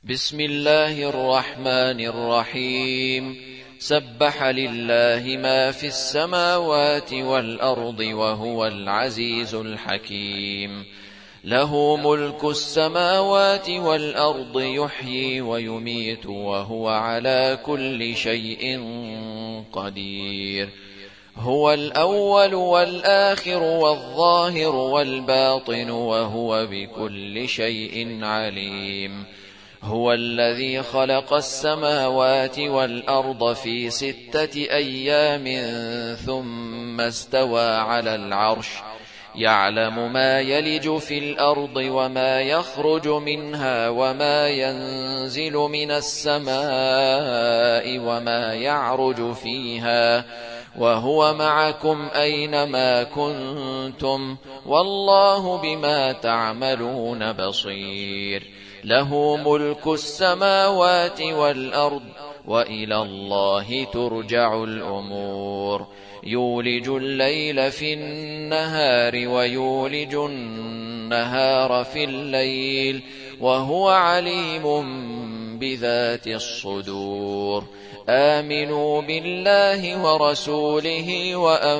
بسم الله الرحمن الرحيم سبح لله ما في السماوات والأرض وهو العزيز الحكيم له ملك السماوات والأرض يحيي ويميت وهو على كل شيء قدير هو الأول والآخر والظاهر والباطن وهو بكل شيء عليم هو الذي خلق السماوات والأرض في 6 أيام ثم استوى على العرش يعلم ما يلج في الأرض وما يخرج منها وما ينزل من السماء وما يعرج فيها وهو معكم أينما كنتم والله بما تعملون بصير له ملك السماوات والأرض وإلى الله ترجع الأمور يولج الليل في النهار ويولج النهار في الليل وهو عليم بذات الصدور آمنوا بالله ورسوله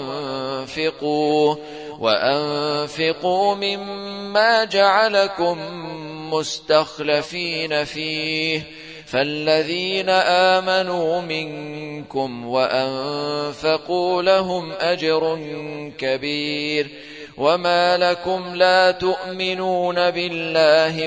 وأنفقوا مما جعلكم مستخلفين فيه فالذين آمنوا منكم وأنفقوا لهم أجر كبير وما لكم لا تؤمنون بالله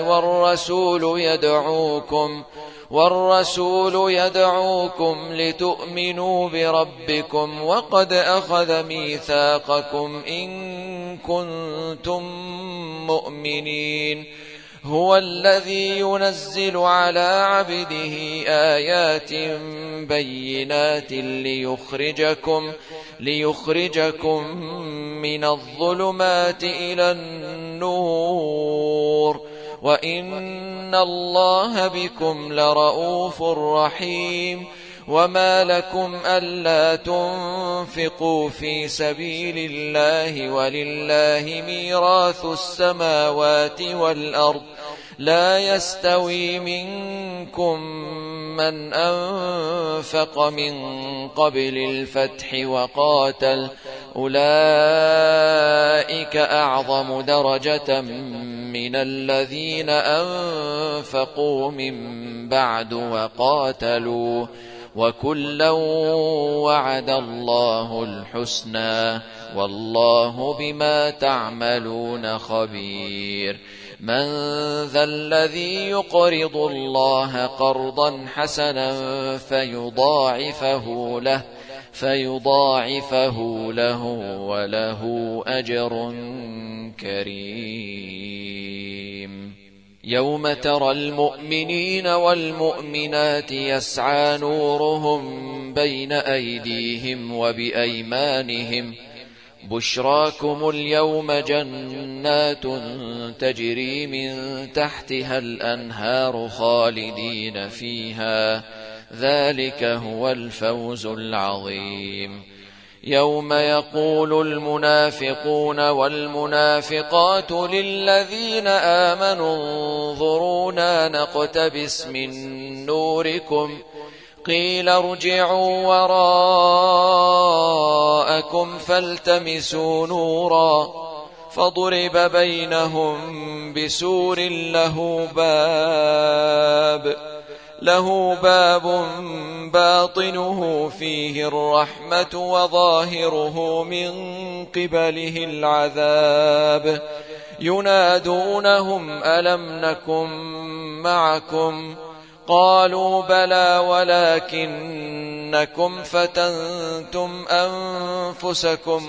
والرسول يدعوكم لتؤمنوا بربكم وقد أخذ ميثاقكم إن كنتم مؤمنين هو الذي ينزل على عبده آيات بينات ليخرجكم من الظلمات إلى النور وإن الله بكم لرؤوف رحيم وما لكم ألا تنفقوا في سبيل الله ولله ميراث السماوات والأرض لا يستوي منكم من أنفق من قبل الفتح وقاتل أولئك أعظم درجة من الذين أنفقوا من بعد وقاتلوا وكلا وعد الله الحسنى والله بما تعملون خبير من ذا الذي يقرض الله قرضا حسنا فيضاعفه له وله أجر كريم يوم ترى المؤمنين والمؤمنات يسعى نورهم بين أيديهم وبأيمانهم بشراكم اليوم جنات تجري من تحتها الأنهار خالدين فيها ذلك هو الفوز العظيم يوم يقول المنافقون والمنافقات للذين آمنوا انظرونا نقتبس من نوركم قيل ارجعوا وراءكم فالتمسوا نورا فضرب بينهم بسور له باب باطنه فيه الرحمة وظاهره من قبله العذاب ينادونهم ألم نكن معكم قالوا بلى ولكنكم فتنتم أنفسكم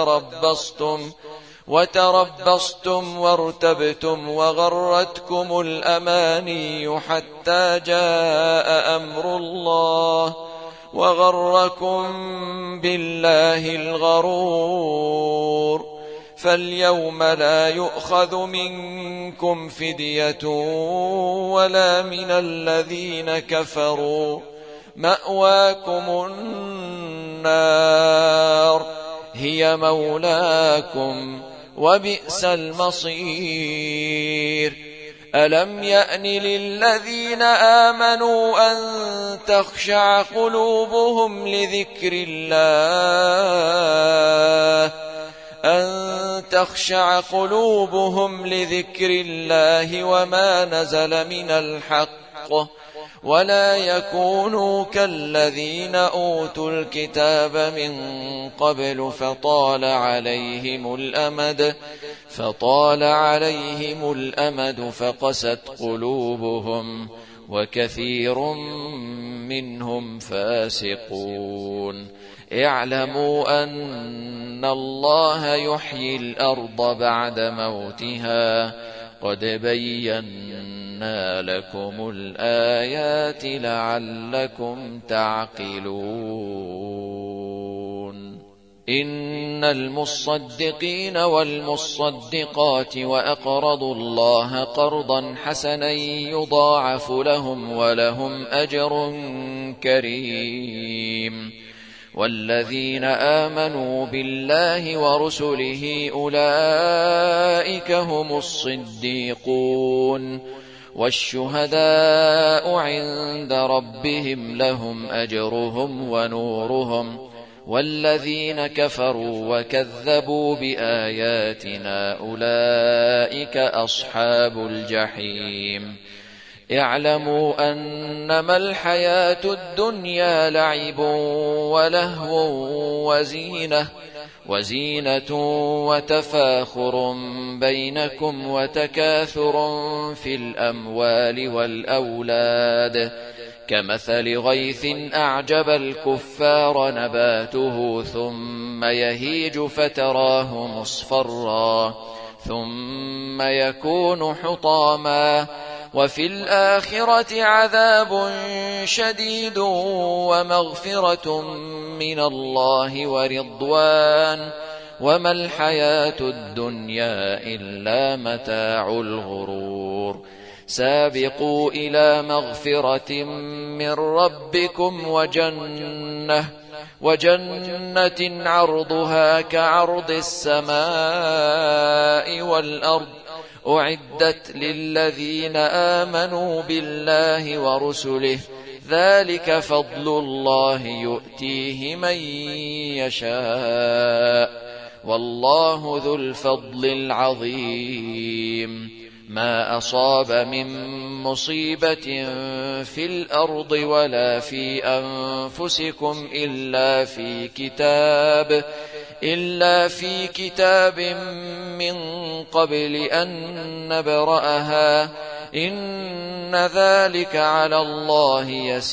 وتربصتم وارتبتم وغرتكم الأماني حتى جاء أمر الله وغركم بالله الغرور فاليوم لا يؤخذ منكم فدية ولا من الذين كفروا مأواكم النار هي مولاكم وبئس المصير ألم يأن للذين آمنوا أن تخشع قلوبهم لذكر الله وما نزل من الحق ولا يكونوا كالذين أوتوا الكتاب من قبل فطال عليهم الأمد فقست قلوبهم وكثير منهم فاسقون اعلموا أن الله يحيي الأرض بعد موتها قد بينا لكم الآيات لعلكم تعقلون إن المصدقين والمصدقات وأقرضوا الله قرضا حسنا يضاعف لهم ولهم أجر كريم والذين آمنوا بالله ورسله أولئك هم الصديقون والشهداء عند ربهم لهم أجرهم ونورهم والذين كفروا وكذبوا بآياتنا أولئك أصحاب الجحيم اعلموا أنما الحياة الدنيا لعب ولهو وزينة وتفاخر بينكم وتكاثر في الأموال والأولاد كمثل غيث أعجب الكفار نباته ثم يهيج فتراه مصفرا ثم يكون حطاما وفي الآخرة عذاب شديد ومغفرة من الله ورضوان وما الحياة الدنيا إلا متاع الغرور سابقوا إلى مغفرة من ربكم وجنة عرضها كعرض السماء والأرض أعدت للذين آمنوا بالله ورسله ذلك فضل الله يؤتيه من يشاء والله ذو الفضل العظيم ما أصاب من مصيبة في الأرض ولا في أنفسكم إلا في كتاب من قبل أن نبرأها إن ذلك على الله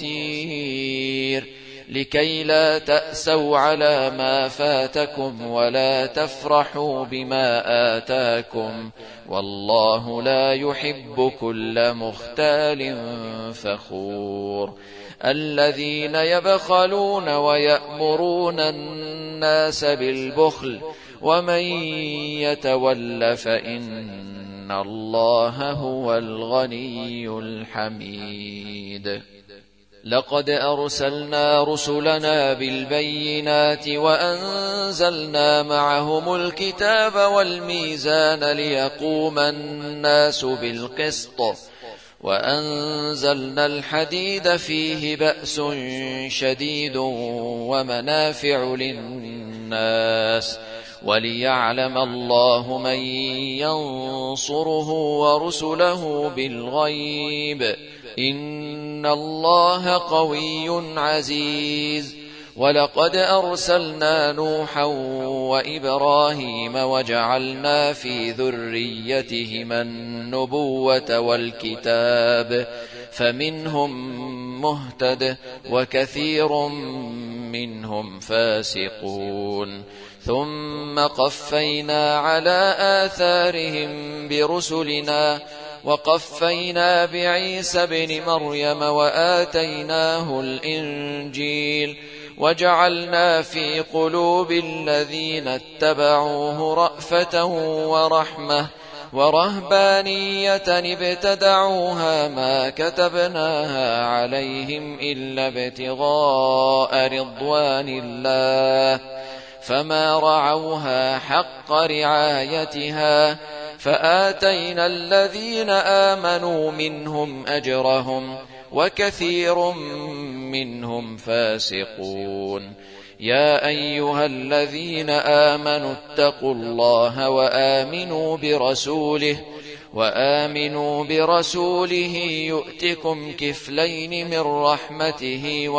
يسير لكي لا تأسوا على ما فاتكم ولا تفرحوا بما آتاكم والله لا يحب كل مختال فخور الذين يبخلون ويأمرون الناس بالبخل ومن يتول فإن الله هو الغني الحميد لقد أرسلنا رسلنا بالبينات وأنزلنا معهم الكتاب والميزان ليقوم الناس بالقسط وأنزلنا الحديد فيه بأس شديد ومنافع للناس وليعلم الله من ينصره ورسله بالغيب إن الله قوي عزيز ولقد أرسلنا نوحا وإبراهيم وجعلنا في ذريتهما النبوة والكتاب فمنهم مهتد وكثير منهم فاسقون ثم قفينا على آثارهم برسلنا وقفينا بعيسى ابن مريم وآتيناه الإنجيل وجعلنا في قلوب الذين اتبعوه رأفة ورحمة ورهبانية ابتدعوها ما كتبناها عليهم إلا ابتغاء رضوان الله فما رعوها حق رعايتها فآتينا الذين آمنوا منهم أجرهم وكثير منهم فاسقون. يا أيها الذين آمنوا اتقوا الله وآمنوا برسوله يؤتكم كفلين من رحمته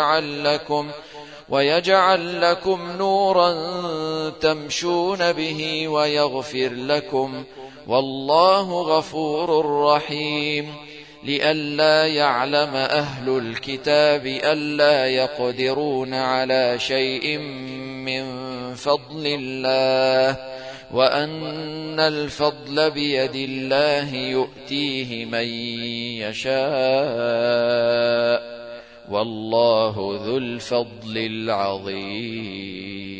ويجعل لكم نورا تمشون به ويغفر لكم، والله غفور رحيم. لئلا يعلم أهل الكتاب ألا يقدرون على شيء من فضل الله، وأن الفضل بيد الله يؤتيه من يشاء، والله ذو الفضل العظيم.